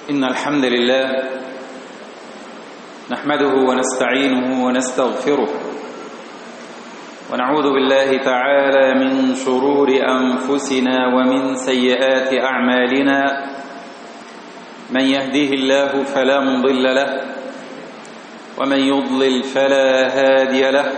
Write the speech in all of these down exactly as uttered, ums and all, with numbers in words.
إن الحمد لله نحمده ونستعينه ونستغفره ونعوذ بالله تعالى من شرور أنفسنا ومن سيئات أعمالنا. من يهديه الله فلا مضل له ومن يضلل فلا هادي له،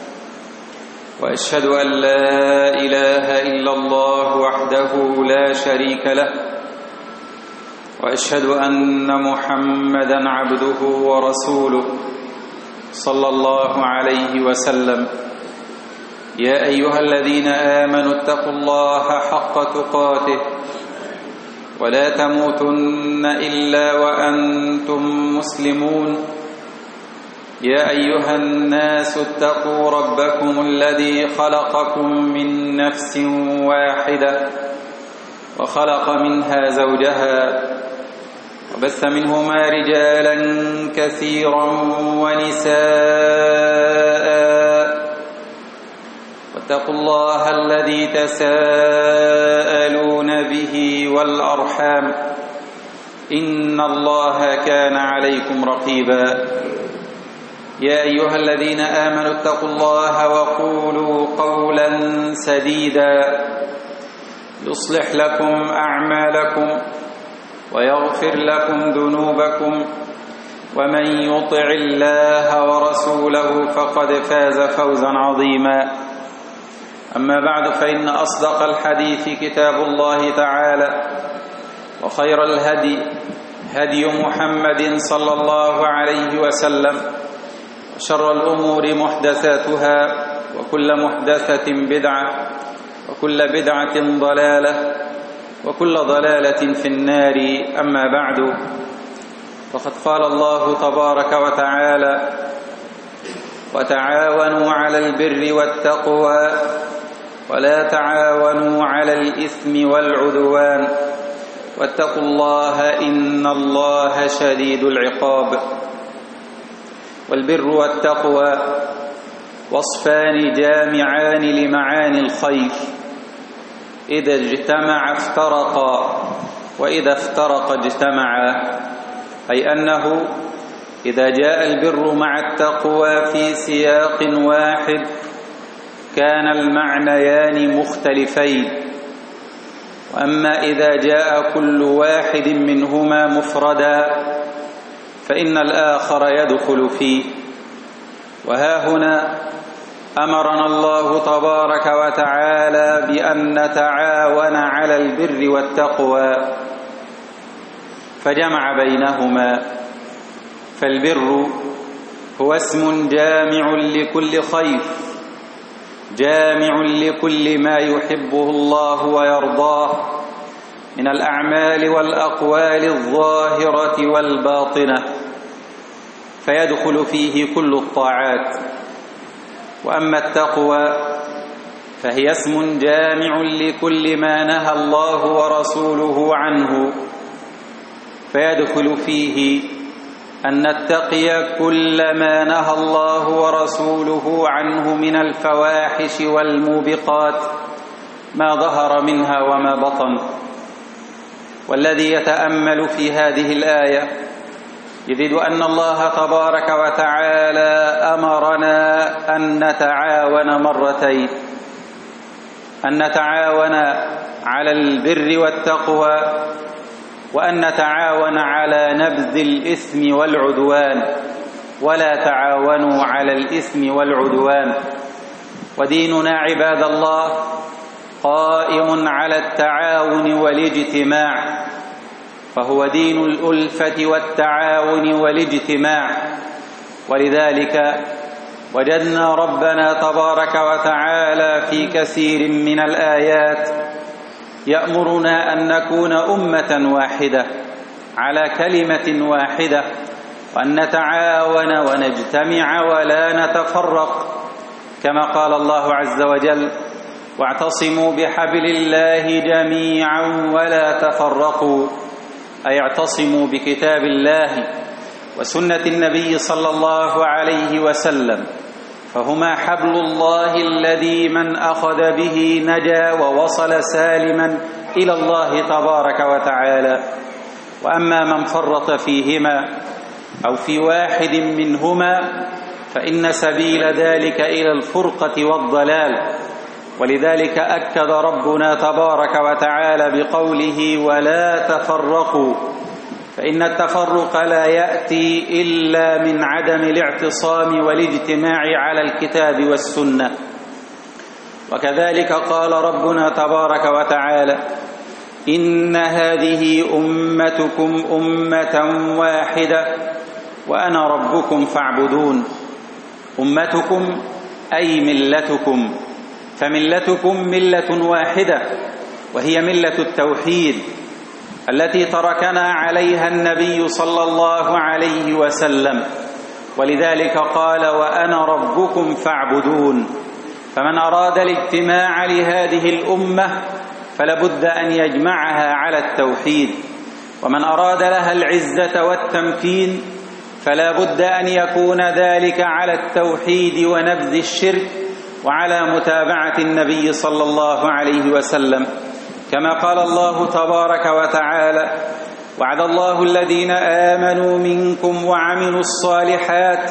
وأشهد أن لا إله إلا الله وحده لا شريك له، وأشهد أن محمدًا عبده ورسوله صلى الله عليه وسلم. يا أيها الذين آمنوا اتقوا الله حق تقاته ولا تموتن إلا وأنتم مسلمون. يا أيها الناس اتقوا ربكم الذي خلقكم من نفس واحدة وخلق منها زوجها وبث منهما رجالا كثيرا ونساء، واتقوا الله الذي تساءلون به والأرحام إن الله كان عليكم رقيبا. يا أيها الذين آمنوا اتقوا الله وقولوا قولا سديدا يصلح لكم أعمالكم ويغفر لكم ذنوبكم، ومن يطع الله ورسوله فقد فاز فوزا عظيما. أما بعد، فإن أصدق الحديث كتاب الله تعالى، وخير الهدي هدي محمد صلى الله عليه وسلم، وشر الأمور محدثاتها، وكل محدثة بدعة، وكل بدعة ضلالة، وكل ضلالة في النار. أما بعد، فقد قال الله تبارك وتعالى: وتعاونوا على البر والتقوى ولا تعاونوا على الإثم والعدوان واتقوا الله إن الله شديد العقاب. والبر والتقوى وصفان جامعان لمعاني الخير، إذا اجتمع افترقا وإذا افترق اجتمعا، أي أنه إذا جاء البر مع التقوى في سياق واحد كان المعنيان مختلفين، وأما إذا جاء كل واحد منهما مفردا فإن الآخر يدخل فيه. وها هنا أمرنا الله تبارك وتعالى بأن نتعاون على البر والتقوى، فجمع بينهما. فالبر هو اسم جامع لكل خير، جامع لكل ما يحبه الله ويرضاه من الأعمال والأقوال الظاهرة والباطنة، فيدخل فيه كل الطاعات. وأما التقوى فهي اسم جامع لكل ما نهى الله ورسوله عنه، فيدخل فيه أن نتقي كل ما نهى الله ورسوله عنه من الفواحش والموبقات ما ظهر منها وما بطن. والذي يتأمل في هذه الآية يجد أن الله تبارك وتعالى أمرنا أن نتعاون مرتين: أن نتعاون على البر والتقوى، وأن نتعاون على نبذ الإثم والعدوان، ولا تعاونوا على الإثم والعدوان. وديننا عباد الله قائم على التعاون والاجتماع، فهو دين الألفة والتعاون والاجتماع. ولذلك وجدنا ربنا تبارك وتعالى في كثير من الآيات يأمرنا أن نكون أمة واحدة على كلمة واحدة، وأن نتعاون ونجتمع ولا نتفرق، كما قال الله عز وجل: واعتصموا بحبل الله جميعا ولا تفرقوا، أي اعتصموا بكتاب الله وسنة النبي صلى الله عليه وسلم، فهما حبل الله الذي من أخذ به نجا ووصل سالما إلى الله تبارك وتعالى. وأما من فرط فيهما أو في واحد منهما فإن سبيل ذلك إلى الفرقة والضلال. ولذلك أكد ربنا تبارك وتعالى بقوله ولا تفرقوا، فإن التفرق لا يأتي إلا من عدم الاعتصام والاجتماع على الكتاب والسنة. وكذلك قال ربنا تبارك وتعالى إن هذه أمتكم أمة واحدة وأنا ربكم فاعبدون. أمتكم أي ملتكم، فملتكم ملة واحدة وهي ملة التوحيد التي تركنا عليها النبي صلى الله عليه وسلم. ولذلك قال وأنا ربكم فاعبدون. فمن أراد الاجتماع لهذه الأمة فلابد أن يجمعها على التوحيد، ومن أراد لها العزة والتمكين فلا بد أن يكون ذلك على التوحيد ونبذ الشرك وعلى متابعة النبي صلى الله عليه وسلم. كما قال الله تبارك وتعالى وعد الله الذين آمنوا منكم وعملوا الصالحات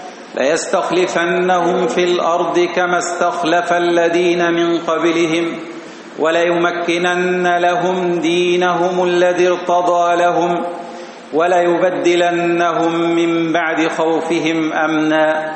ليستخلفنهم في الأرض كما استخلف الذين من قبلهم وليمكنن لهم دينهم الذي ارتضى لهم وليبدلنهم من بعد خوفهم أمنا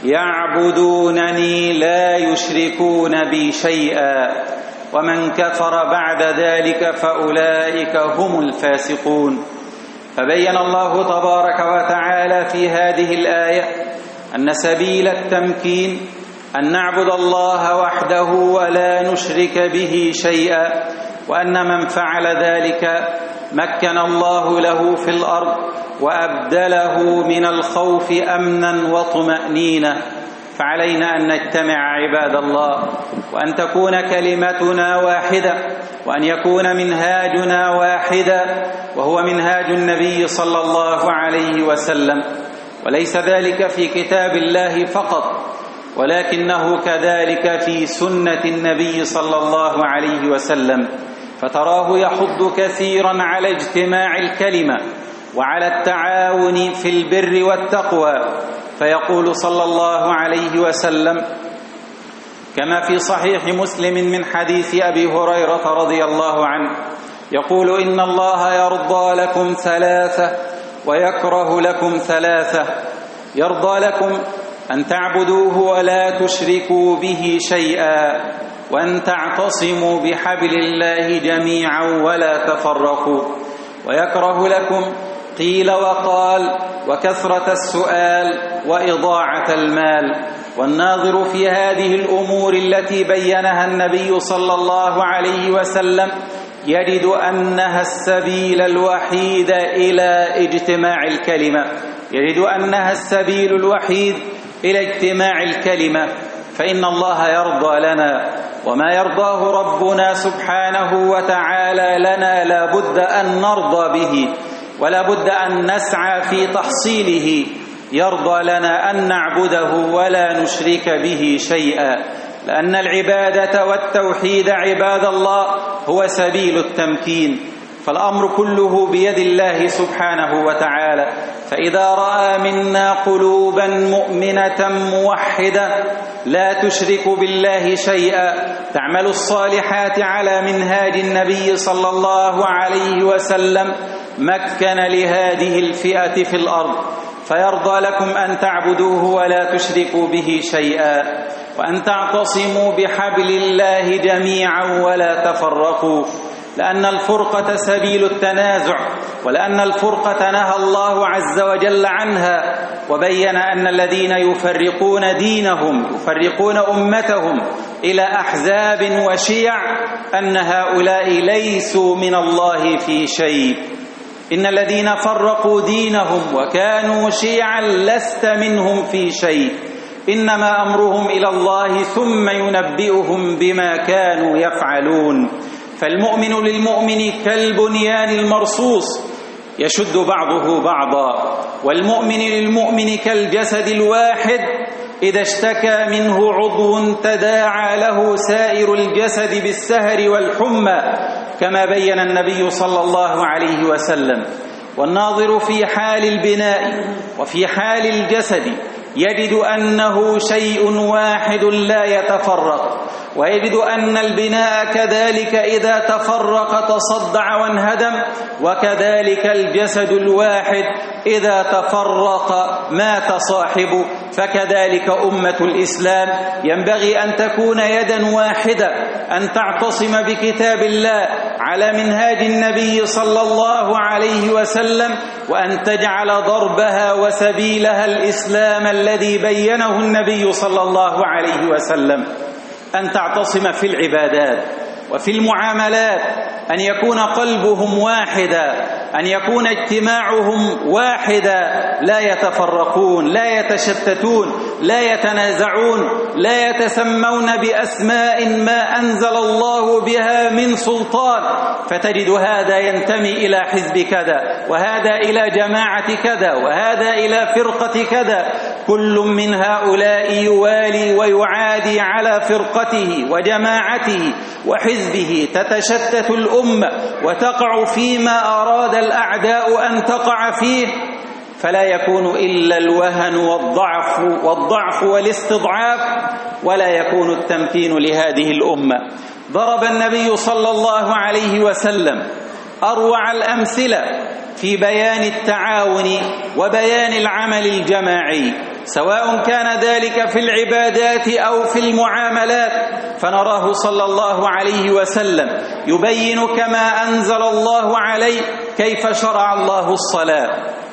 يعبدونني لا يشركون بي شيئا ومن كفر بعد ذلك فأولئك هم الفاسقون. فبين الله تبارك وتعالى في هذه الآية أن سبيل التمكين أن نعبد الله وحده ولا نشرك به شيئا، وأن من فعل ذلك مكن الله له في الأرض وأبدله من الخوف أمنا وطمأنينة. فعلينا أن نجتمع عباد الله، وأن تكون كلمتنا واحدة، وأن يكون منهاجنا واحدا، وهو منهاج النبي صلى الله عليه وسلم. وليس ذلك في كتاب الله فقط، ولكنه كذلك في سنة النبي صلى الله عليه وسلم. فتراه يحض كثيرا على اجتماع الكلمة وعلى التعاون في البر والتقوى. فيقول صلى الله عليه وسلم كما في صحيح مسلم من حديث أبي هريرة رضي الله عنه يقول إن الله يرضى لكم ثلاثة ويكره لكم ثلاثة: يرضى لكم أن تعبدوه ولا تشركوا به شيئا، وأن تعتصموا بحبل الله جميعا ولا تفرقوا، ويكره لكم قيل وقال وكثرة السؤال وإضاعة المال. والناظر في هذه الأمور التي بينها النبي صلى الله عليه وسلم يجد أنها السبيل الوحيد إلى اجتماع الكلمة، يجد أنها السبيل الوحيد إلى اجتماع الكلمة. فإن الله يرضى لنا، وما يرضاه ربنا سبحانه وتعالى لنا لا بد أن نرضى به، ولا بد أن نسعى في تحصيله. يرضى لنا أن نعبده ولا نشرك به شيئا، لأن العبادة والتوحيد عباد الله هو سبيل التمكين. فالأمر كله بيد الله سبحانه وتعالى. فإذا رأى منا قلوبا مؤمنة موحدة لا تشرك بالله شيئا تعمل الصالحات على منهاج النبي صلى الله عليه وسلم مكن لهذه الفئة في الأرض. فيرضى لكم أن تعبدوه ولا تشركوا به شيئا، وأن تعتصموا بحبل الله جميعا ولا تفرقوا، لأن الفرقة سبيل التنازع، ولأن الفرقة نهى الله عز وجل عنها، وبين أن الذين يفرقون دينهم يفرقون أمتهم إلى أحزاب وشيع أن هؤلاء ليسوا من الله في شيء. إن الذين فرقوا دينهم وكانوا شيعا لست منهم في شيء، إنما أمرهم إلى الله ثم ينبئهم بما كانوا يفعلون. فالمؤمن للمؤمن كالبنيان المرصوص يشد بعضه بعضا، والمؤمن للمؤمن كالجسد الواحد إذا اشتكى منه عضو تداعى له سائر الجسد بالسهر والحمى، كما بين النبي صلى الله عليه وسلم. والناظر في حال البناء وفي حال الجسد يجد أنه شيء واحد لا يتفرق، ويجد أن البناء كذلك إذا تفرق تصدع وانهدم، وكذلك الجسد الواحد إذا تفرق مات صاحبه. فكذلك أمة الإسلام ينبغي أن تكون يدا واحدة، أن تعتصم بكتاب الله على منهاج النبي صلى الله عليه وسلم، وأن تجعل ضربها وسبيلها الإسلام الذي بينه النبي صلى الله عليه وسلم، أن تعتصم في العبادات وفي المعاملات، أن يكون قلبهم واحدا، أن يكون اجتماعهم واحدا، لا يتفرقون، لا يتشتتون، لا يتنازعون، لا يتسمون بأسماء ما أنزل الله بها من سلطان، فتجد هذا ينتمي إلى حزب كذا، وهذا إلى جماعة كذا، وهذا إلى فرقة كذا، كل من هؤلاء يوالي ويعادي على فرقته وجماعته وحزبه، تتشتت الأمة وتقع فيما أراد الأعداء أن تقع فيه، فلا يكون إلا الوهن والضعف والضعف والاستضعاف، ولا يكون التمكين لهذه الأمة. ضرب النبي صلى الله عليه وسلم أروع الأمثلة في بيان التعاون وبيان العمل الجماعي، سواء كان ذلك في العبادات أو في المعاملات، فنراه صلى الله عليه وسلم يبين كما أنزل الله عليه كيف شرع الله الصلاة،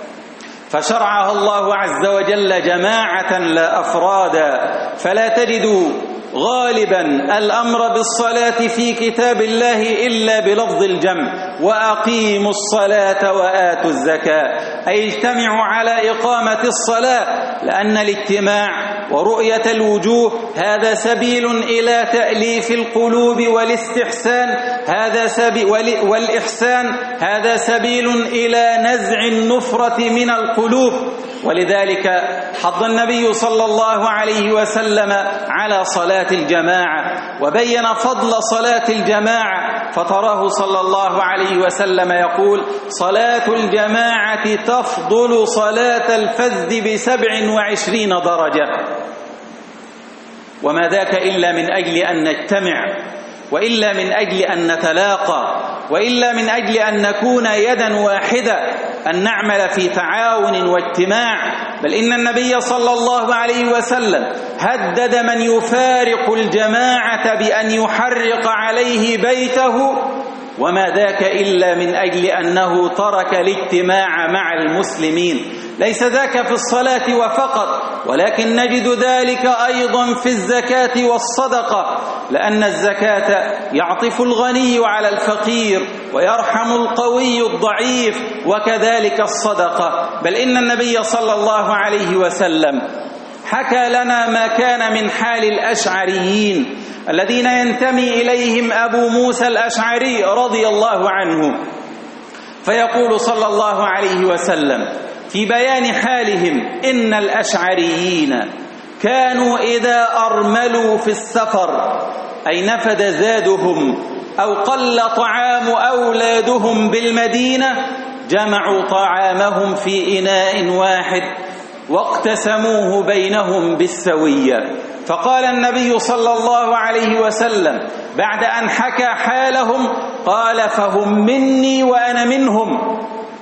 فشرعها الله عز وجل جماعة لا أفرادا، فلا تجد غالبا الأمر بالصلاة في كتاب الله إلا بلفظ الجمع، وأقيموا الصلاة وآتوا الزكاة، أي اجتمعوا على إقامة الصلاة، لأن الاجتماع ورؤية الوجوه هذا سبيل إلى تأليف القلوب والاستحسان، هذا سبيل والإحسان هذا سبيل إلى نزع النفرة من القلوب. ولذلك حض النبي صلى الله عليه وسلم على صلاة الجماعة، وبين فضل صلاة الجماعة، فتراه صلى الله عليه وسلم يقول: صلاة الجماعة تفضل صلاة الفذ بسبع وعشرين درجة. وما ذاك إلا من أجل أن نجتمع، وإلا من أجل أن نتلاقى، وإلا من أجل أن نكون يدا واحدة، أن نعمل في تعاون واجتماع. بل إن النبي صلى الله عليه وسلم هدد من يفارق الجماعة بأن يحرق عليه بيته، وما ذاك إلا من أجل أنه ترك الاجتماع مع المسلمين. ليس ذاك في الصلاة وفقط، ولكن نجد ذلك أيضا في الزكاة والصدقة، لأن الزكاة يعطف الغني على الفقير ويرحم القوي الضعيف، وكذلك الصدقة. بل إن النبي صلى الله عليه وسلم حكى لنا ما كان من حال الأشعريين الذين ينتمي إليهم أبو موسى الأشعري رضي الله عنه، فيقول صلى الله عليه وسلم في بيان حالهم: إن الأشعريين كانوا إذا أرملوا في السفر، أي نفد زادهم أو قل طعام أولادهم بالمدينة، جمعوا طعامهم في إناء واحد واقتسموه بينهم بالسوية. فقال النبي صلى الله عليه وسلم بعد أن حكى حالهم، قال: فهم مني وأنا منهم.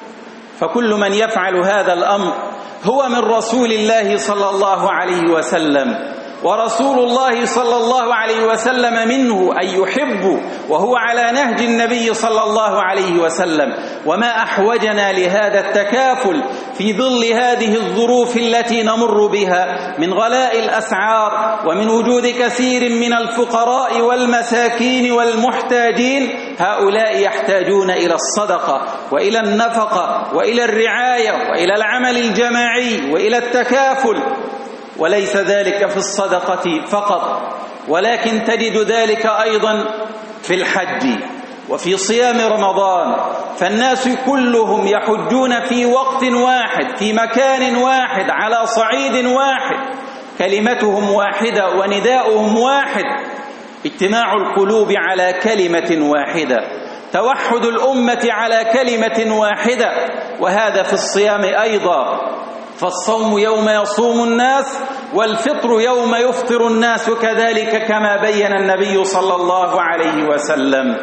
فكل من يفعل هذا الأمر هو من رسول الله صلى الله عليه وسلم، ورسول الله صلى الله عليه وسلم منه أن يحب، وهو على نهج النبي صلى الله عليه وسلم. وما أحوجنا لهذا التكافل في ظل هذه الظروف التي نمر بها من غلاء الأسعار، ومن وجود كثير من الفقراء والمساكين والمحتاجين. هؤلاء يحتاجون إلى الصدقة وإلى النفقة وإلى الرعاية وإلى العمل الجماعي وإلى التكافل. وليس ذلك في الصدقة فقط، ولكن تجد ذلك أيضا في الحج وفي صيام رمضان، فالناس كلهم يحجون في وقت واحد في مكان واحد على صعيد واحد، كلمتهم واحدة ونداؤهم واحد، اجتماع القلوب على كلمة واحدة توحد الأمة على كلمة واحدة، وهذا في الصيام أيضا، فالصوم يوم يصوم الناس والفطر يوم يفطر الناس كذلك كما بين النبي صلى الله عليه وسلم.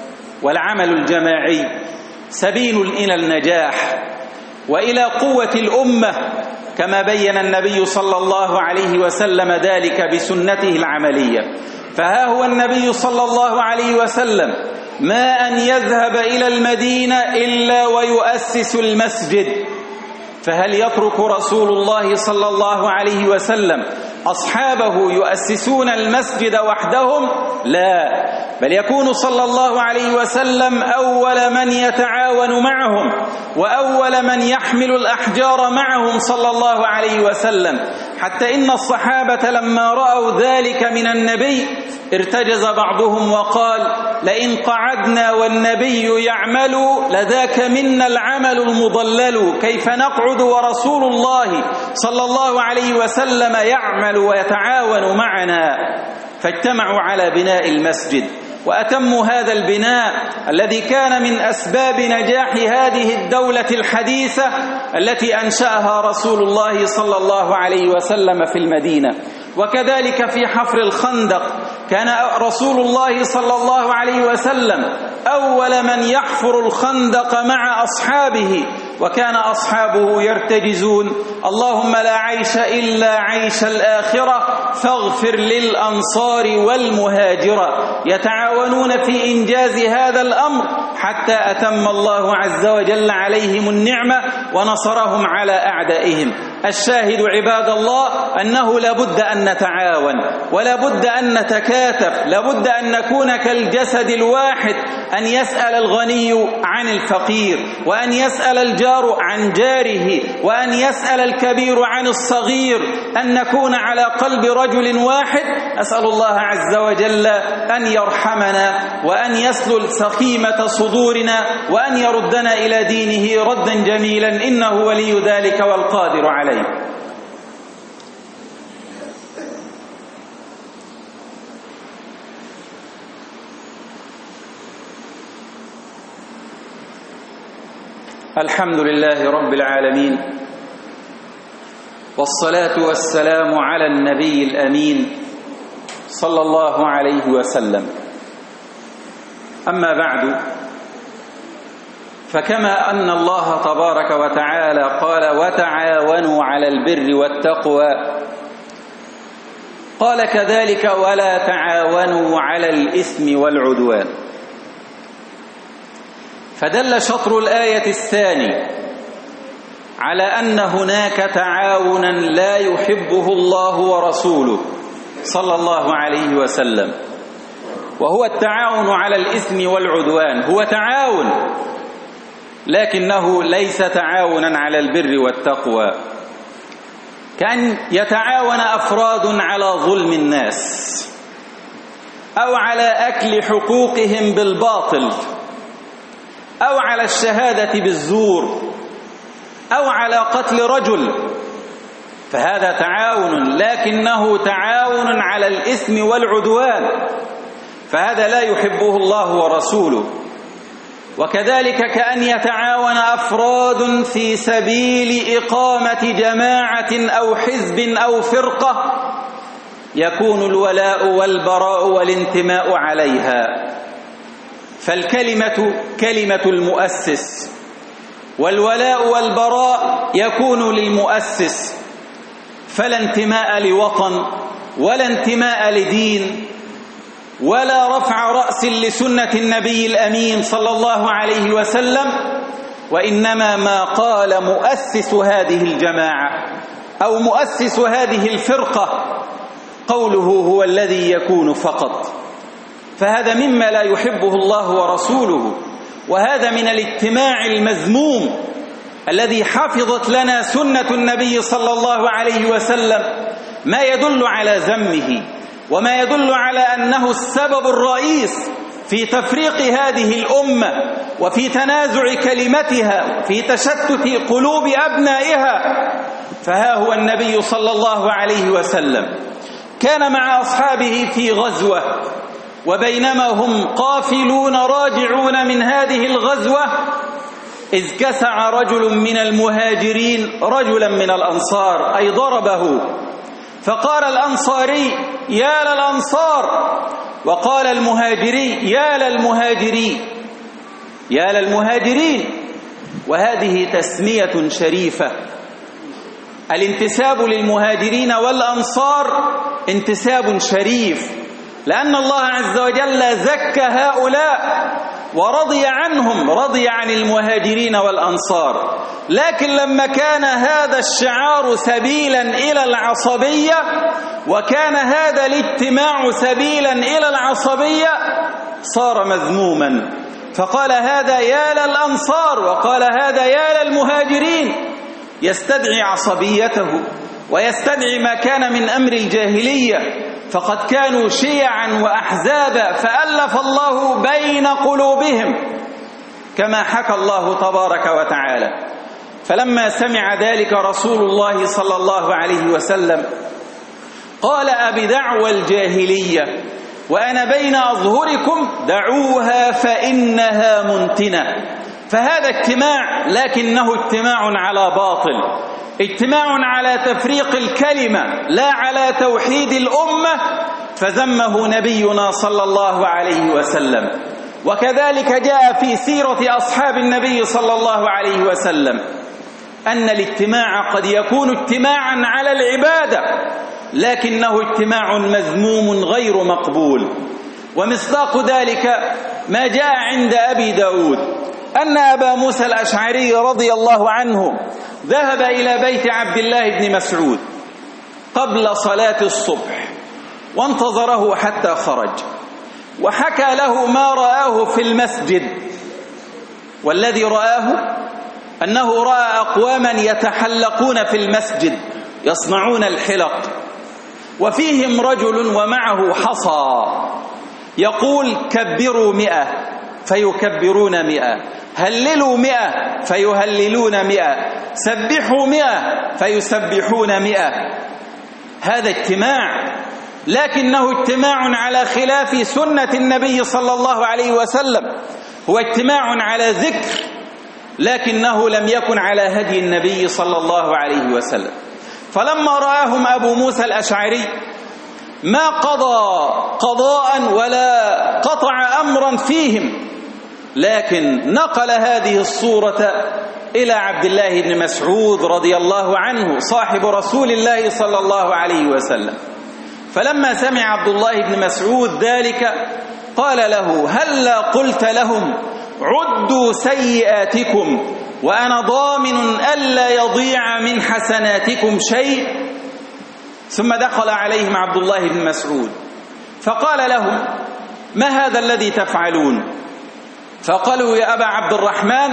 والعمل الجماعي سبيل إلى النجاح وإلى قوة الأمة كما بين النبي صلى الله عليه وسلم ذلك بسنته العملية. فها هو النبي صلى الله عليه وسلم ما أن يذهب إلى المدينة إلا ويؤسس المسجد، فهل يترك رسول الله صلى الله عليه وسلم أصحابه يؤسسون المسجد وحدهم؟ لا، بل يكون صلى الله عليه وسلم أول من يتعاون معهم وأول من يحمل الأحجار معهم صلى الله عليه وسلم، حتى إن الصحابة لما رأوا ذلك من النبي ارتجز بعضهم وقال: لئن قعدنا والنبي يعمل لذاك منا العمل المضلل، كيف نقعد ورسول الله صلى الله عليه وسلم يعمل ويتعاون معنا؟ فاجتمعوا على بناء المسجد، وأتموا هذا البناء الذي كان من أسباب نجاح هذه الدولة الحديثة التي أنشأها رسول الله صلى الله عليه وسلم في المدينة. وكذلك في حفر الخندق كان رسول الله صلى الله عليه وسلم أول من يحفر الخندق مع أصحابه، وكان أصحابه يرتجزون: اللهم لا عيش إلا عيش الآخرة فاغفر للأنصار والمهاجرة، يتعاونون في إنجاز هذا الأمر حتى أتم الله عز وجل عليهم النعمة ونصرهم على أعدائهم. الشاهد عباد الله أنه لابد أن نتعاون ولابد أن نتكاتف، لابد أن نكون كالجسد الواحد، أن يسأل الغني عن الفقير، وأن يسأل الجار عن جاره، وأن يسأل الكبير عن الصغير، أن نكون على قلب رجل واحد. أسأل الله عز وجل أن يرحمنا وأن يسلل سخيمة صدورنا وأن يردنا إلى دينه ردا جميلا، إنه ولي ذلك والقادر عليه. الحمد لله رب العالمين، والصلاة والسلام على النبي الأمين صلى الله عليه وسلم. أما بعد، فكما أن الله تبارك وتعالى قال: وتعاونوا على البر والتقوى، قال كذلك: ولا تعاونوا على الإثم والعدوان. فدل شطر الآية الثاني على أن هناك تعاونا لا يحبه الله ورسوله صلى الله عليه وسلم، وهو التعاون على الإثم والعدوان. هو تعاون لكنه ليس تعاونا على البر والتقوى، كأن يتعاون أفراد على ظلم الناس أو على أكل حقوقهم بالباطل أو على الشهادة بالزور أو على قتل رجل، فهذا تعاون لكنه تعاون على الإثم والعدوان، فهذا لا يحبه الله ورسوله. وكذلك كأن يتعاون أفراد في سبيل إقامة جماعة أو حزب أو فرقة يكون الولاء والبراء والانتماء عليها، فالكلمة كلمة المؤسس، والولاء والبراء يكون للمؤسس، فلا انتماء لوطن ولا انتماء لدين ولا رفع رأس لسنة النبي الأمين صلى الله عليه وسلم، وإنما ما قال مؤسس هذه الجماعة أو مؤسس هذه الفرقة قوله هو الذي يكون فقط. فهذا مما لا يحبه الله ورسوله، وهذا من الاجتماع المذموم الذي حفظت لنا سنة النبي صلى الله عليه وسلم ما يدل على ذمه وما يدل على أنه السبب الرئيس في تفريق هذه الأمة وفي تنازع كلمتها وفي تشتت قلوب أبنائها. فها هو النبي صلى الله عليه وسلم كان مع أصحابه في غزوة، وبينما هم قافلون راجعون من هذه الغزوة إذ كسع رجل من المهاجرين رجلا من الأنصار، أي ضربه، فقال الأنصاري يا للأنصار، وقال المهاجري يا للمهاجرين يا للمهاجرين. وهذه تسمية شريفة. الانتساب للمهاجرين والأنصار انتساب شريف، لأن الله عز وجل زكى هؤلاء ورضي عنهم، رضي عن المهاجرين والأنصار. لكن لما كان هذا الشعار سبيلا إلى العصبية، وكان هذا الاجتماع سبيلا إلى العصبية، صار مذموما، فقال هذا يا للأنصار وقال هذا يا للمهاجرين، يستدعي عصبيته ويستدعي ما كان من أمر الجاهلية، فقد كانوا شيعا وأحزابا فألف الله بين قلوبهم كما حكى الله تبارك وتعالى. فلما سمع ذلك رسول الله صلى الله عليه وسلم قال أبدعوى الجاهلية وأنا بين أظهركم دعوها فإنها منتنة. فهذا اجتماع، لكنه اجتماع على باطل، اجتماع على تفريق الكلمة لا على توحيد الأمة، فذمه نبينا صلى الله عليه وسلم. وكذلك جاء في سيرة أصحاب النبي صلى الله عليه وسلم أن الاجتماع قد يكون اجتماعا على العبادة، لكنه اجتماع مذموم غير مقبول. ومصداق ذلك ما جاء عند أبي داود أن أبا موسى الأشعري رضي الله عنه ذهب إلى بيت عبد الله بن مسعود قبل صلاة الصبح وانتظره حتى خرج، وحكى له ما رآه في المسجد. والذي رآه أنه رأى أقواما يتحلقون في المسجد يصنعون الحلق، وفيهم رجل ومعه حصى يقول كبروا مئة فيكبرون مئة، هللوا مئة فيهللون مئة، سبحوا مئة فيسبحون مئة. هذا اجتماع، لكنه اجتماع على خلاف سنة النبي صلى الله عليه وسلم، هو اجتماع على ذكر، لكنه لم يكن على هدي النبي صلى الله عليه وسلم. فلما رآهم أبو موسى الأشعري ما قضى قضاء ولا قطع أمرا فيهم، لكن نقل هذه الصورة إلى عبد الله بن مسعود رضي الله عنه صاحب رسول الله صلى الله عليه وسلم. فلما سمع عبد الله بن مسعود ذلك قال له هلا قلت لهم عدوا سيئاتكم وأنا ضامن ألا يضيع من حسناتكم شيء. ثم دخل عليهم عبد الله بن مسعود فقال لهم ما هذا الذي تفعلون؟ فقالوا يا أبا عبد الرحمن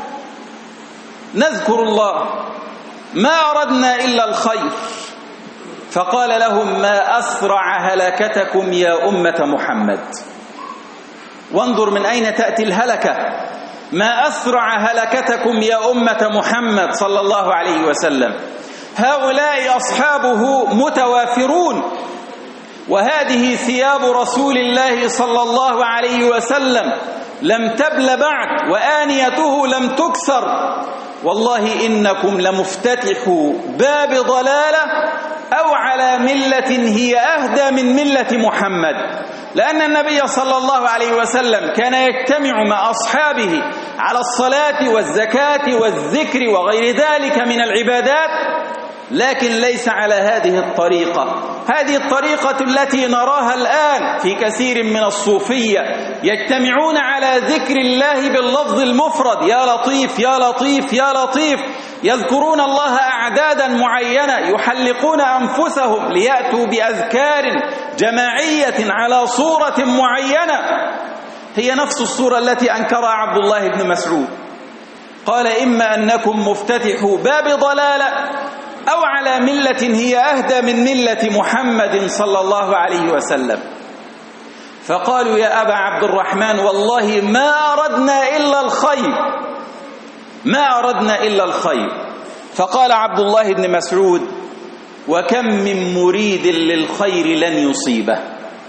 نذكر الله ما أردنا إلا الخير. فقال لهم ما أسرع هلكتكم يا أمة محمد. وانظر من أين تأتي الهلكة، ما أسرع هلكتكم يا أمة محمد صلى الله عليه وسلم. هؤلاء أصحابه متوافرون، وهذه ثياب رسول الله صلى الله عليه وسلم لم تبل بعد وآنيته لم تكسر. والله إنكم لمفتتحوا باب ضلالة أو على ملة هي أهدى من ملة محمد، لأن النبي صلى الله عليه وسلم كان يجتمع مع أصحابه على الصلاة والزكاة والذكر وغير ذلك من العبادات، لكن ليس على هذه الطريقة. هذه الطريقة التي نراها الآن في كثير من الصوفية، يجتمعون على ذكر الله باللفظ المفرد يا لطيف يا لطيف يا لطيف، يذكرون الله أعدادا معينة، يحلقون أنفسهم ليأتوا بأذكار جماعية على صورة معينة، هي نفس الصورة التي أنكرها عبد الله بن مسعود. قال إما أنكم مفتتحوا باب ضلالة أو على ملة هي أهدى من ملة محمد صلى الله عليه وسلم. فقالوا يا أبا عبد الرحمن والله ما أردنا إلا الخير، ما أردنا إلا الخير. فقال عبد الله بن مسعود وكم من مريد للخير لن يصيبه.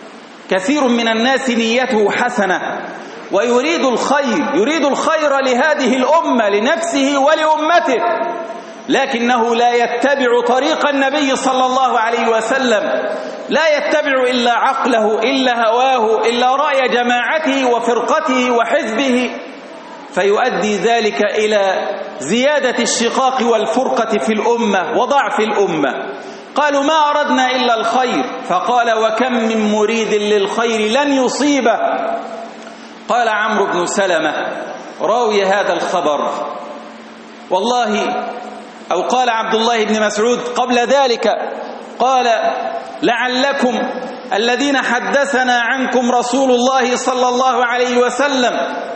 كثير من الناس نيته حسنة ويريد الخير، يريد الخير لهذه الأمة، لنفسه ولأمته، لكنه لا يتبع طريق النبي صلى الله عليه وسلم، لا يتبع إلا عقله، إلا هواه، إلا رأي جماعته وفرقته وحزبه، فيؤدي ذلك إلى زيادة الشقاق والفرقة في الأمة وضعف الأمة. قالوا ما أردنا إلا الخير، فقال وكم من مريد للخير لن يصيبه. قال عمرو بن سلمة راوي هذا الخبر والله، أو قال عبد الله بن مسعود قبل ذلك، قال لعلكم الذين حدثنا عنكم رسول الله صلى الله عليه وسلم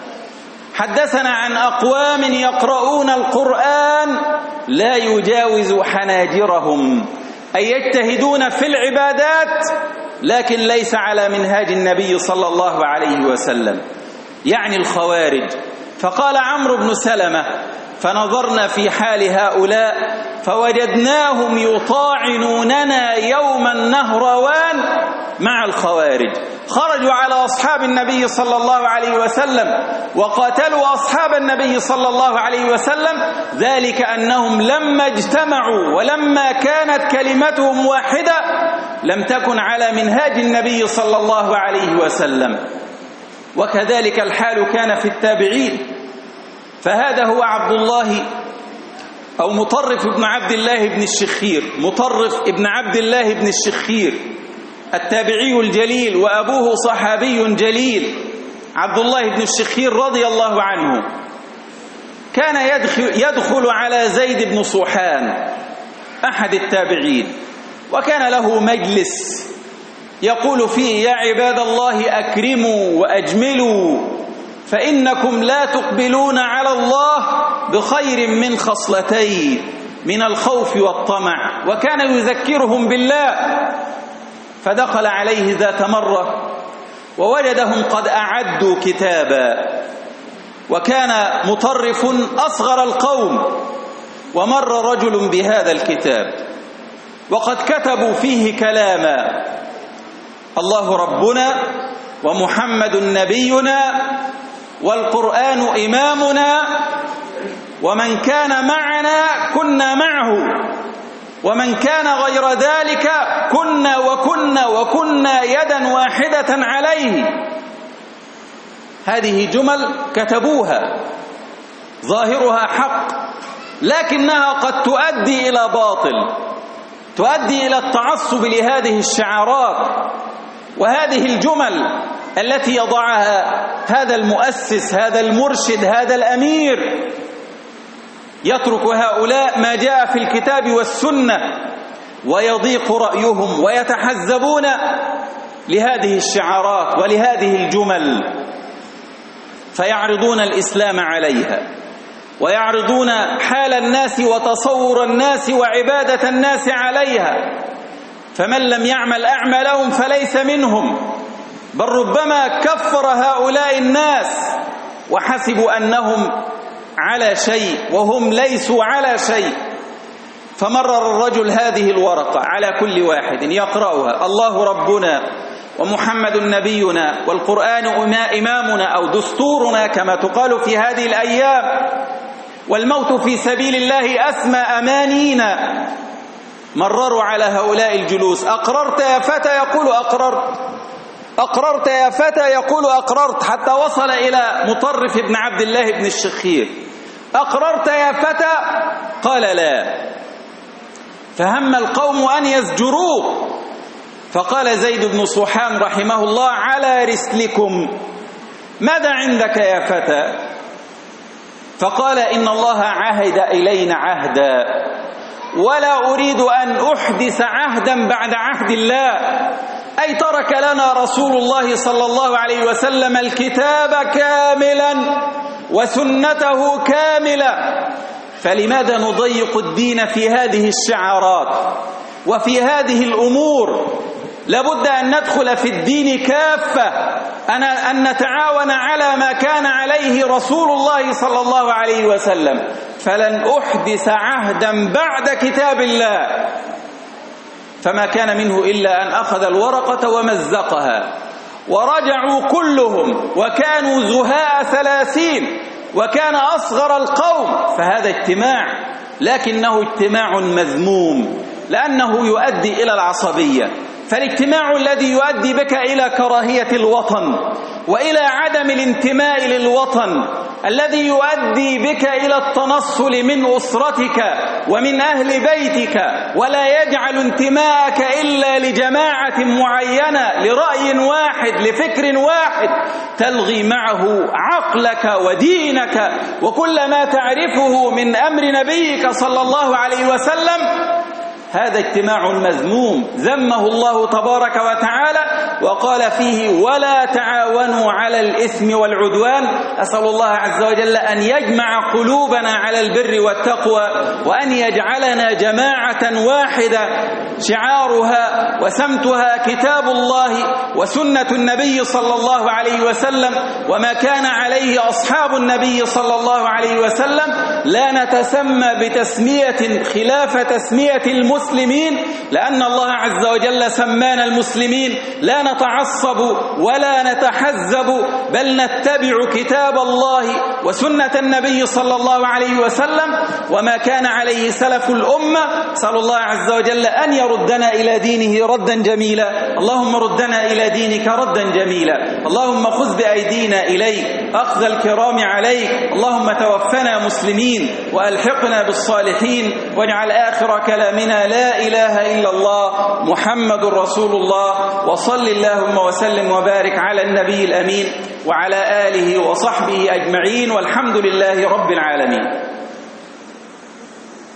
حدثنا عن أقوام يقرؤون القرآن لا يجاوز حناجرهم، أي يجتهدون في العبادات لكن ليس على منهاج النبي صلى الله عليه وسلم، يعني الخوارج. فقال عمرو بن سلمة فنظرنا في حال هؤلاء فوجدناهم يطاعنوننا يوم النهروان مع الخوارج، خرجوا على أصحاب النبي صلى الله عليه وسلم وقاتلوا أصحاب النبي صلى الله عليه وسلم، ذلك أنهم لما اجتمعوا ولما كانت كلمتهم واحدة لم تكن على منهاج النبي صلى الله عليه وسلم. وكذلك الحال كان في التابعين، فهذا هو عبد الله أو مطرف بن عبد الله بن الشخير، مطرف ابن عبد الله بن الشخير التابعي الجليل وأبوه صحابي جليل، عبد الله بن الشخير رضي الله عنه، كان يدخل, يدخل على زيد بن صوحان أحد التابعين، وكان له مجلس يقول فيه يا عباد الله أكرموا وأجملوا فإنكم لا تقبلون على الله بخير من خصلتين من الخوف والطمع، وكان يذكرهم بالله. فدخل عليه ذات مرة ووجدهم قد أعدوا كتابا، وكان مطرف أصغر القوم، ومر رجل بهذا الكتاب وقد كتبوا فيه كلاما: الله ربنا ومحمد نبينا والقرآن إمامنا ومن كان معنا كنا معه ومن كان غير ذلك كنا وكنا وكنا يدا واحدة عليه. هذه جمل كتبوها ظاهرها حق، لكنها قد تؤدي إلى باطل، تؤدي إلى التعصب لهذه الشعارات وهذه الجمل التي يضعها هذا المؤسس، هذا المرشد، هذا الأمير. يترك هؤلاء ما جاء في الكتاب والسنة ويضيق رأيهم ويتحزبون لهذه الشعارات ولهذه الجمل، فيعرضون الإسلام عليها ويعرضون حال الناس وتصور الناس وعبادة الناس عليها، فمن لم يعمل أعمالهم فليس منهم، بل ربما كفر هؤلاء الناس وحسبوا أنهم على شيء وهم ليسوا على شيء. فمرر الرجل هذه الورقة على كل واحد يقرأها: الله ربنا ومحمد نبينا والقرآن إمامنا أو دستورنا كما تقال في هذه الأيام، والموت في سبيل الله أسمى أمانينا. مرروا على هؤلاء الجلوس: أقررت يا فتى؟ يقول أقررت. أقررت يا فتى؟ يقول أقررت، حتى وصل إلى مطرف بن عبد الله بن الشخير: أقررت يا فتى؟ قال لا. فهم القوم أن يزجروه، فقال زيد بن صوحان رحمه الله: على رسلكم، ماذا عندك يا فتى؟ فقال: إن الله عهد إلينا عهدا ولا أريد أن أحدث عهدا بعد عهد الله، أي ترك لنا رسول الله صلى الله عليه وسلم الكتاب كاملا وسنته كاملة، فلماذا نضيق الدين في هذه الشعارات وفي هذه الأمور؟ لابد أن ندخل في الدين كافة، أن نتعاون على ما كان عليه رسول الله صلى الله عليه وسلم، فلن أحدث عهدا بعد كتاب الله. فما كان منه إلا أن أخذ الورقة ومزقها ورجعوا كلهم وكانوا زهاء ثلاثين وكان أصغر القوم، فهذا اجتماع، لكنه اجتماع مذموم لأنه يؤدي إلى العصبية. فالاجتماع الذي يؤدي بك إلى كراهية الوطن وإلى عدم الانتماء للوطن، الذي يؤدي بك إلى التنصل من أسرتك ومن أهل بيتك، ولا يجعل انتماءك إلا لجماعة معينة، لرأي واحد، لفكر واحد، تلغي معه عقلك ودينك وكل ما تعرفه من أمر نبيك صلى الله عليه وسلم. هذا اجتماع مذموم ذمه الله تبارك وتعالى وقال فيه: ولا تعاونوا على الإثم والعدوان. أسأل الله عز وجل أن يجمع قلوبنا على البر والتقوى، وأن يجعلنا جماعة واحدة شعارها وسمتها كتاب الله وسنة النبي صلى الله عليه وسلم وما كان عليه أصحاب النبي صلى الله عليه وسلم. لا نتسمى بتسمية خلاف تسمية المسلمين، لأن الله عز وجل سمانا المسلمين، لا نتعصب ولا نتحزب، بل نتبع كتاب الله وسنة النبي صلى الله عليه وسلم وما كان عليه سلف الأمة. صلى الله عز وجل أن يردنا إلى دينه ردا جميلا. اللهم ردنا إلى دينك ردا جميلا. اللهم خذ بأيدينا إليك أخذ الكرام عليك. اللهم توفنا مسلمين وألحقنا بالصالحين، واجعل آخر كلامنا لا إله إلا الله محمد رسول الله. وصل اللهم وسلم وبارك على النبي الأمين وعلى آله وصحبه أجمعين، والحمد لله رب العالمين.